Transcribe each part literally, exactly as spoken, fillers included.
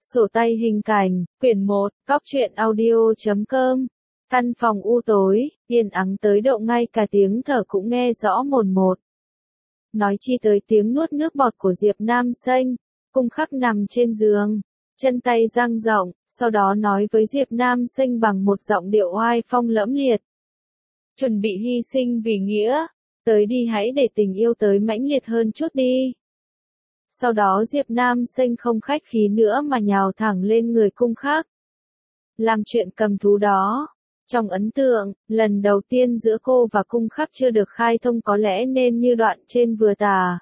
Sổ tay hình cảnh, quyển một, cóc truyện audio chấm com. Căn phòng u tối, yên ắng tới độ ngay cả tiếng thở cũng nghe rõ mồn một. Nói chi tới tiếng nuốt nước bọt của Diệp Nam Xanh, Cung Khắc nằm trên giường, chân tay dang rộng, sau đó nói với Diệp Nam Xanh bằng một giọng điệu oai phong lẫm liệt. Chuẩn bị hy sinh vì nghĩa, tới đi hãy để tình yêu tới mãnh liệt hơn chút đi. Sau đó Diệp Nam Xanh không khách khí nữa mà nhào thẳng lên người Cung Khắc. Làm chuyện cầm thú đó. Trong ấn tượng, lần đầu tiên giữa cô và Cung Khắc chưa được khai thông có lẽ nên như đoạn trên vừa tả.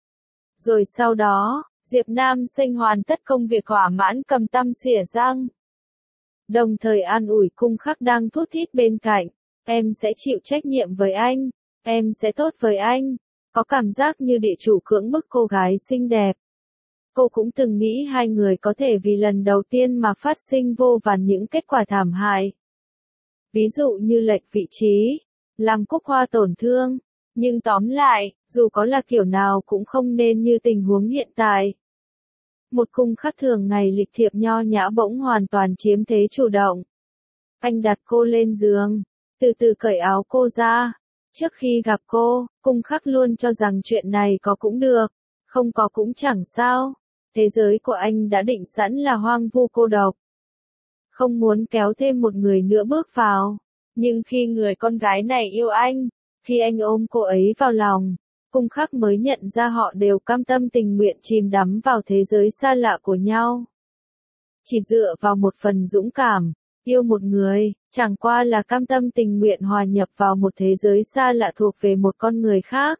Rồi sau đó, Diệp Nam Xanh hoàn tất công việc thỏa mãn cầm tăm xỉa răng. Đồng thời an ủi Cung Khắc đang thút thít bên cạnh. Em sẽ chịu trách nhiệm với anh. Em sẽ tốt với anh. Có cảm giác như địa chủ cưỡng bức cô gái xinh đẹp. Cô cũng từng nghĩ hai người có thể vì lần đầu tiên mà phát sinh vô vàn những kết quả thảm hại. Ví dụ như lệch vị trí, làm Cúc Hoa tổn thương. Nhưng tóm lại, dù có là kiểu nào cũng không nên như tình huống hiện tại. Một Cung Khắc thường ngày lịch thiệp nho nhã bỗng hoàn toàn chiếm thế chủ động. Anh đặt cô lên giường, từ từ cởi áo cô ra. Trước khi gặp cô, Cung Khắc luôn cho rằng chuyện này có cũng được, không có cũng chẳng sao. Thế giới của anh đã định sẵn là hoang vu cô độc. Không muốn kéo thêm một người nữa bước vào. Nhưng khi người con gái này yêu anh, khi anh ôm cô ấy vào lòng, Cung Khắc mới nhận ra họ đều cam tâm tình nguyện chìm đắm vào thế giới xa lạ của nhau. Chỉ dựa vào một phần dũng cảm, yêu một người, chẳng qua là cam tâm tình nguyện hòa nhập vào một thế giới xa lạ thuộc về một con người khác.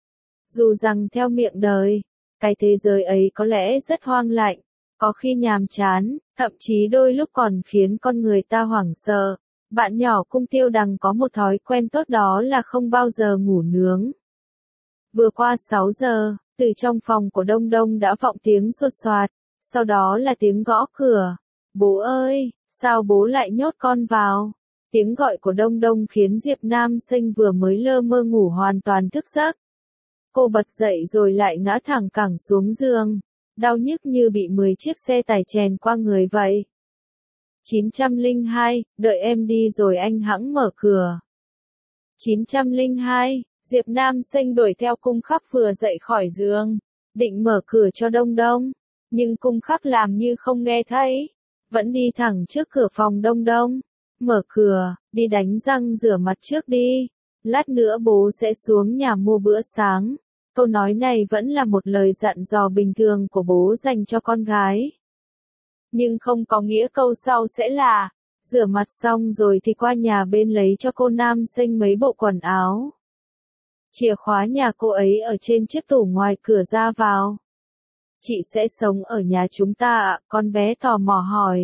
Dù rằng theo miệng đời, cái thế giới ấy có lẽ rất hoang lạnh, có khi nhàm chán, thậm chí đôi lúc còn khiến con người ta hoảng sợ. Bạn nhỏ Cung Tiêu Đằng có một thói quen tốt đó là không bao giờ ngủ nướng. Vừa qua sáu giờ, từ trong phòng của Đông Đông đã vọng tiếng sột soạt, sau đó là tiếng gõ cửa. Bố ơi, sao bố lại nhốt con vào? Tiếng gọi của Đông Đông khiến Diệp Nam Xanh vừa mới lơ mơ ngủ hoàn toàn thức giấc. Cô bật dậy rồi lại ngã thẳng cẳng xuống giường, đau nhức như bị mười chiếc xe tải chèn qua người vậy. chín trăm lẻ hai, đợi em đi rồi anh hẵng mở cửa. chín trăm lẻ hai, Diệp Nam Xanh đuổi theo Cung Khắc vừa dậy khỏi giường, định mở cửa cho Đông Đông, nhưng Cung Khắc làm như không nghe thấy, vẫn đi thẳng trước cửa phòng Đông Đông. Mở cửa, đi đánh răng rửa mặt trước đi, lát nữa bố sẽ xuống nhà mua bữa sáng. Câu nói này vẫn là một lời dặn dò bình thường của bố dành cho con gái. Nhưng không có nghĩa câu sau sẽ là, rửa mặt xong rồi thì qua nhà bên lấy cho cô Nam Xanh mấy bộ quần áo. Chìa khóa nhà cô ấy ở trên chiếc tủ ngoài cửa ra vào. Chị sẽ sống ở nhà chúng ta ạ, con bé tò mò hỏi.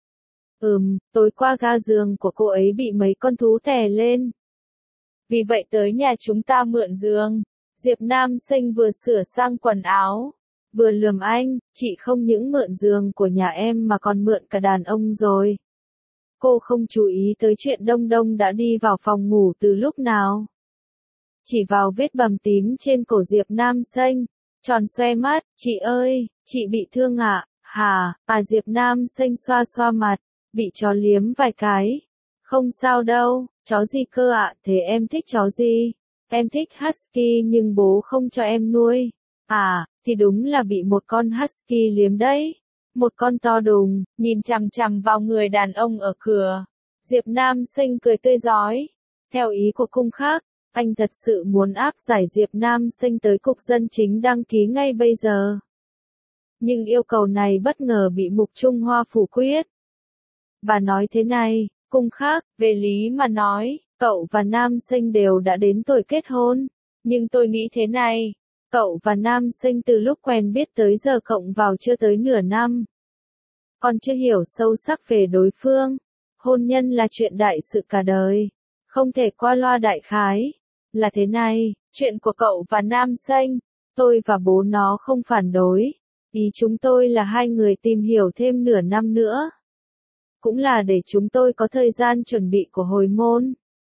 Ừm, tối qua ga giường của cô ấy bị mấy con thú tè lên. Vì vậy tới nhà chúng ta mượn giường. Diệp Nam Xanh vừa sửa sang quần áo, vừa lườm anh, chị không những mượn giường của nhà em mà còn mượn cả đàn ông rồi. Cô không chú ý tới chuyện Đông Đông đã đi vào phòng ngủ từ lúc nào. Chỉ vào vết bầm tím trên cổ Diệp Nam Xanh, tròn xoe mắt, chị ơi, chị bị thương ạ, à? Hả, à Diệp Nam Xanh xoa xoa mặt, bị chó liếm vài cái. Không sao đâu, chó gì cơ ạ, à? Thế em thích chó gì? Em thích Husky nhưng bố không cho em nuôi. À, thì đúng là bị một con Husky liếm đấy. Một con to đùng, nhìn chằm chằm vào người đàn ông ở cửa. Diệp Nam Xanh cười tươi rói. Theo ý của Cung Khắc, anh thật sự muốn áp giải Diệp Nam Xanh tới cục dân chính đăng ký ngay bây giờ. Nhưng yêu cầu này bất ngờ bị Mục Trung Hoa phủ quyết. Bà nói thế này, Cung Khắc, về lý mà nói, cậu và Nam Xanh đều đã đến tuổi kết hôn. Nhưng tôi nghĩ thế này, cậu và Nam Xanh từ lúc quen biết tới giờ cộng vào chưa tới nửa năm. Còn chưa hiểu sâu sắc về đối phương. Hôn nhân là chuyện đại sự cả đời. Không thể qua loa đại khái. Là thế này, chuyện của cậu và Nam Xanh, tôi và bố nó không phản đối. Ý chúng tôi là hai người tìm hiểu thêm nửa năm nữa. Cũng là để chúng tôi có thời gian chuẩn bị của hồi môn.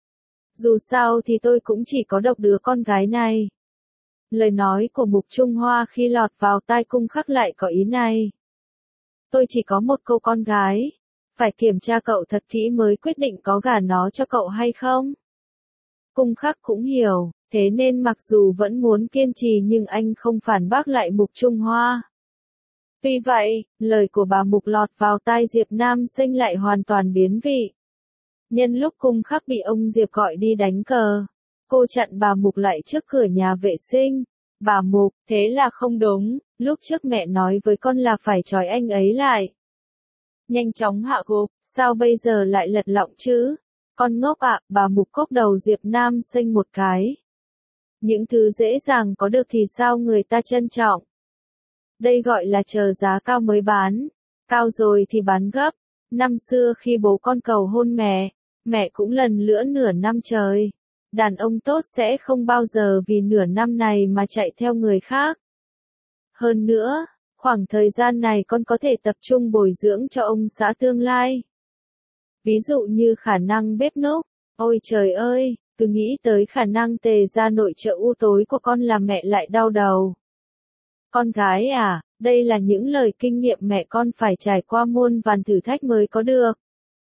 Dù sao thì tôi cũng chỉ có độc đứa con gái này. Lời nói của Mục Trung Hoa khi lọt vào tai Cung Khắc lại có ý này. Tôi chỉ có một cô con gái. Phải kiểm tra cậu thật kỹ mới quyết định có gả nó cho cậu hay không. Cung Khắc cũng hiểu, thế nên mặc dù vẫn muốn kiên trì nhưng anh không phản bác lại Mục Trung Hoa. Tuy vậy, lời của bà Mục lọt vào tai Diệp Nam Sinh lại hoàn toàn biến vị. Nhân lúc Cung Khắc bị ông Diệp gọi đi đánh cờ, cô chặn bà Mục lại trước cửa nhà vệ sinh. Bà Mục, thế là không đúng, lúc trước mẹ nói với con là phải trói anh ấy lại. Nhanh chóng hạ gục, sao bây giờ lại lật lọng chứ? Con ngốc ạ, bà Mục cốc đầu Diệp Nam Sinh một cái. Những thứ dễ dàng có được thì sao người ta trân trọng? Đây gọi là chờ giá cao mới bán, cao rồi thì bán gấp. Năm xưa khi bố con cầu hôn mẹ, mẹ cũng lần lữa nửa năm trời. Đàn ông tốt sẽ không bao giờ vì nửa năm này mà chạy theo người khác. Hơn nữa, khoảng thời gian này con có thể tập trung bồi dưỡng cho ông xã tương lai. Ví dụ như khả năng bếp núc. Ôi trời ơi, cứ nghĩ tới khả năng tề ra nội trợ u tối của con là mẹ lại đau đầu. Con gái à, đây là những lời kinh nghiệm mẹ con phải trải qua muôn vàn thử thách mới có được.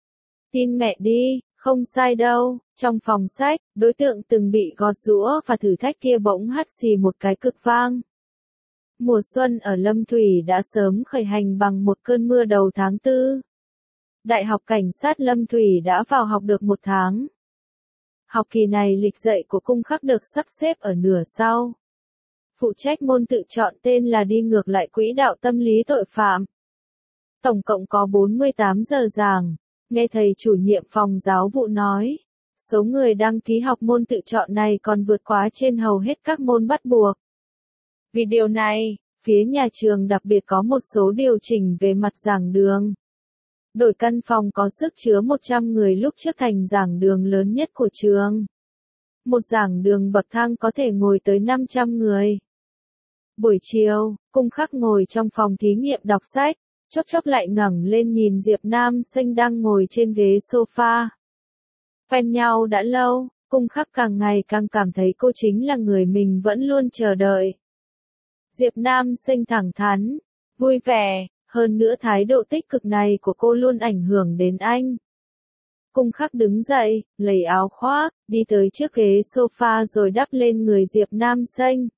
Tin mẹ đi, không sai đâu. Trong phòng sách, đối tượng từng bị gọt giũa và thử thách kia bỗng hắt xì một cái cực vang. Mùa xuân ở Lâm Thủy đã sớm khởi hành bằng một cơn mưa đầu tháng tư. Đại học Cảnh sát Lâm Thủy đã vào học được một tháng. Học kỳ này lịch dạy của Cung Khắc được sắp xếp ở nửa sau. Phụ trách môn tự chọn tên là đi ngược lại quỹ đạo tâm lý tội phạm. Tổng cộng có bốn mươi tám giờ giảng. Nghe thầy chủ nhiệm phòng giáo vụ nói, số người đăng ký học môn tự chọn này còn vượt quá trên hầu hết các môn bắt buộc. Vì điều này, phía nhà trường đặc biệt có một số điều chỉnh về mặt giảng đường. Đổi căn phòng có sức chứa một trăm người lúc trước thành giảng đường lớn nhất của trường. Một giảng đường bậc thang có thể ngồi tới năm trăm người. Buổi chiều, Cung Khắc ngồi trong phòng thí nghiệm đọc sách, chốc chốc lại ngẩng lên nhìn Diệp Nam Sinh đang ngồi trên ghế sofa. Quen nhau đã lâu, Cung Khắc càng ngày càng cảm thấy cô chính là người mình vẫn luôn chờ đợi. Diệp Nam Sinh thẳng thắn, vui vẻ, hơn nữa thái độ tích cực này của cô luôn ảnh hưởng đến anh. Cung Khắc đứng dậy, lấy áo khoác, đi tới trước ghế sofa rồi đắp lên người Diệp Nam Sinh.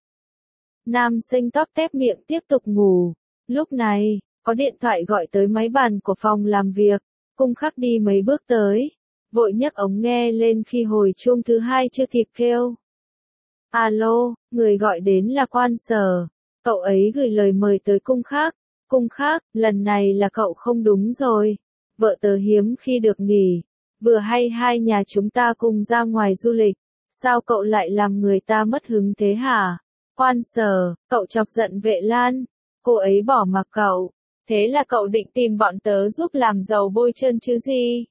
Nam Sinh tóp tép miệng tiếp tục ngủ. Lúc này, có điện thoại gọi tới máy bàn của phòng làm việc. Cung Khắc đi mấy bước tới, vội nhấc ống nghe lên khi hồi chuông thứ hai chưa kịp kêu. Alo, người gọi đến là Quan Sở. Cậu ấy gửi lời mời tới Cung Khắc. Cung Khắc, lần này là cậu không đúng rồi. Vợ tớ hiếm khi được nghỉ. Vừa hay hai nhà chúng ta cùng ra ngoài du lịch. Sao cậu lại làm người ta mất hứng thế hả? Quan Sở, cậu chọc giận Vệ Lan. Cô ấy bỏ mặc cậu. Thế là cậu định tìm bọn tớ giúp làm dầu bôi chân chứ gì?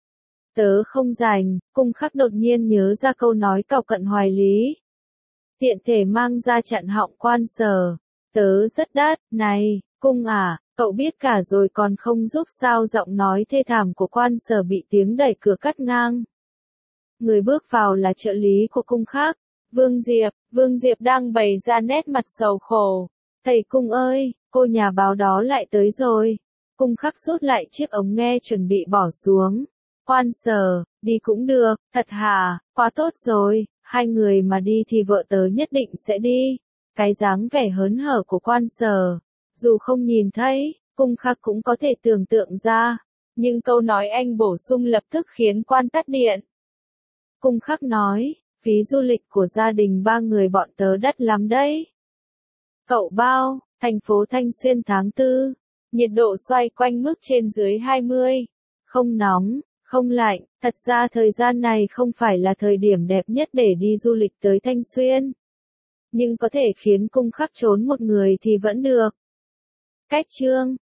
Tớ không rảnh. Cung Khắc đột nhiên nhớ ra câu nói cậu cận hoài lý. Tiện thể mang ra chặn họng Quan Sở. Tớ rất đắt, này, Cung à, cậu biết cả rồi còn không giúp sao? Giọng nói thê thảm của Quan Sở bị tiếng đẩy cửa cắt ngang. Người bước vào là trợ lý của Cung Khắc, Vương Diệp. Vương Diệp đang bày ra nét mặt sầu khổ. Thầy Cung ơi, cô nhà báo đó lại tới rồi. Cung Khắc rút lại chiếc ống nghe chuẩn bị bỏ xuống. Quan Sở, đi cũng được, thật hả, quá tốt rồi, hai người mà đi thì vợ tớ nhất định sẽ đi. Cái dáng vẻ hớn hở của Quan Sở, dù không nhìn thấy, Cung Khắc cũng có thể tưởng tượng ra. Nhưng câu nói anh bổ sung lập tức khiến Quan tắt điện. Cung Khắc nói, phí du lịch của gia đình ba người bọn tớ đắt lắm đấy. Cậu bao, thành phố Thanh Xuyên tháng tư, nhiệt độ xoay quanh mức trên dưới hai mươi. Không nóng, không lạnh, thật ra thời gian này không phải là thời điểm đẹp nhất để đi du lịch tới Thanh Xuyên. Nhưng có thể khiến Cung Khắc trốn một người thì vẫn được. Cách chương